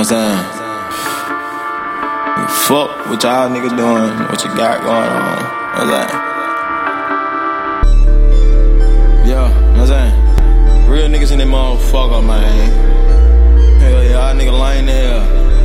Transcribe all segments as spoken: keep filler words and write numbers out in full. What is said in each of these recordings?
I'm saying? Fuck what y'all niggas doing, what you got going on. What's that? Yeah, you know what I'm saying? Real niggas in that motherfucker, man. Hell yeah, y'all niggas lying there.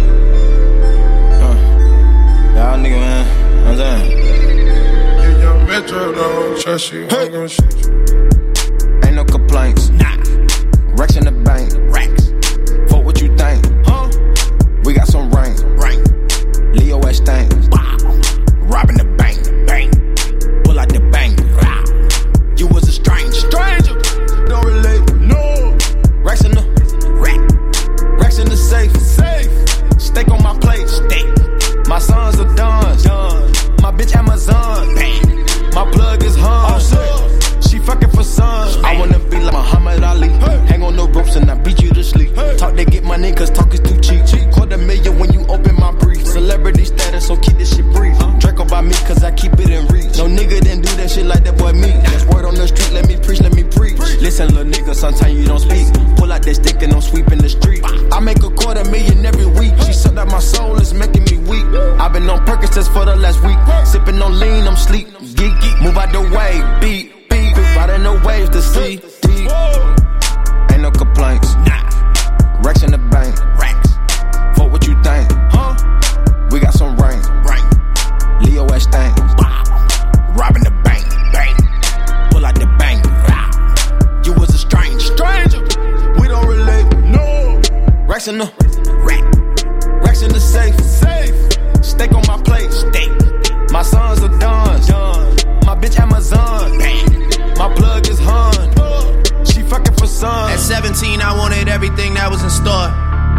Huh. Y'all niggas, man. You know what I'm saying? Yeah, young Metro don't trust you. Hey. I'm gonna shoot you. Ain't no complaints. Nah. Racks in the bank. Racks. Fuck what you think. Huh? We got some rain. Rain. Leo S. Stank. Wow. Robbing the bank. Bang. Pull out the bank. Wow. You was a stranger. Stranger. Don't relate. No. Racks in the rack. Racks in the safe. Safe. Steak on my plate. Steak. My sons are done. Done. My bitch Amazon. Bang. My plug is hung. Oh, she fucking for sons. I wanna be like Muhammad Ali. Hey. Hang on the ropes and I beat you to sleep. Hey. Talk to get money cause talk is too cheap. cheap. Quarter million when you open my brief. Celebrity status, so keep this shit brief. Huh? Draco by me cause I keep it in reach. No nigga didn't do that shit like that boy me. That's word on the street, let me preach, let me preach. preach. Listen little nigga, sometimes you don't speak. Pull out that stick and I'm sweeping the street. I make a quarter million every week. She said that my soul is making me weak. I've been on Percocets for the last week. Sipping on lean, I'm sleep. Geek, geek. Move out the way, beat, beat. Riding the waves to see deep. Ain't no complaints. Nah. Racks in the bank. Racks. Fuck what you think. Huh? We got some rain. Rain. Leo S. Stank. Robbing the bank. Bang. Pull out the bank. You was a stranger. Stranger. We don't relate. No. Racks in the rack. Racks in the safe. Safe. Steak on my plate. Steak. My sons are done. Done. My bitch Amazon. Bang. My plug is hung. She fucking for sons. At seventeen, I wanted everything that was in store.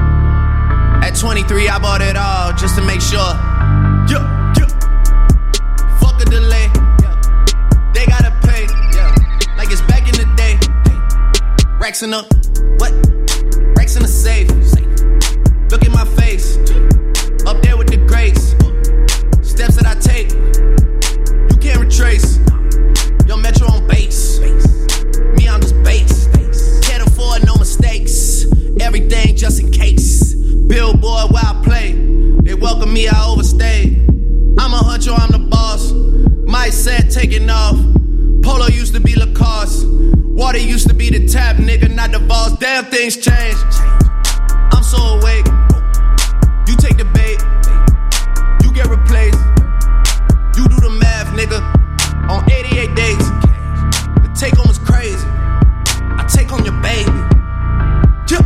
At twenty-three, I bought it all just to make sure. Yeah, yeah. Fuck a delay. Yeah. They gotta pay. Yeah. Like it's back in the day. Racks in the what? Racks in the safe. Look at my face. Up there with the grace. Steps that I take. You can't retrace. Yo, Metro on base. Me, I'm just base. Can't afford no mistakes. Everything just in case. Billboard where I play. They welcome me, I overstayed. I'm a huncho, I'm the boss. My set taking off. Polo used to be Lacoste. Water used to be the tap, nigga, not the boss. Damn, things change. I'm so awake. You take the bait. You get replaced. You do the math, nigga. On eighty-eight days. The take home is crazy. I take home your baby. Yeah.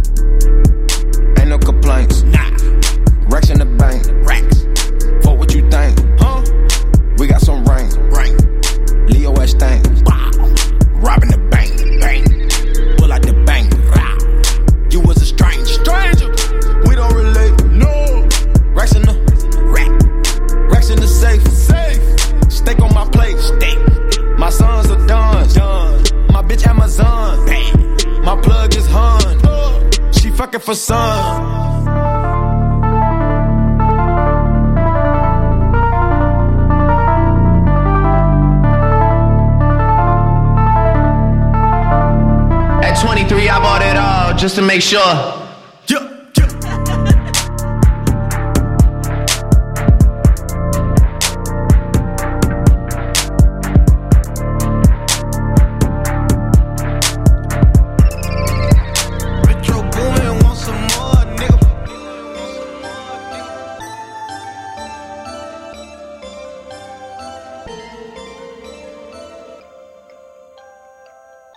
Ain't no complaints. Nah. Racks in the bank. Racks. Fuck what you think. Huh? We got some rain. Rain. Leo S. Stank. Robbing the bank. Bang. Pull out the bank. You was a stranger. Stranger. We don't relate. No. Racks in the rack. Racks in the safe. Safe. Steak on my plate. Steak. My sons are done. Done. My bitch Amazon. Bang. My plug is hung. She fucking for son. At twenty-three, I bought it all just to make sure.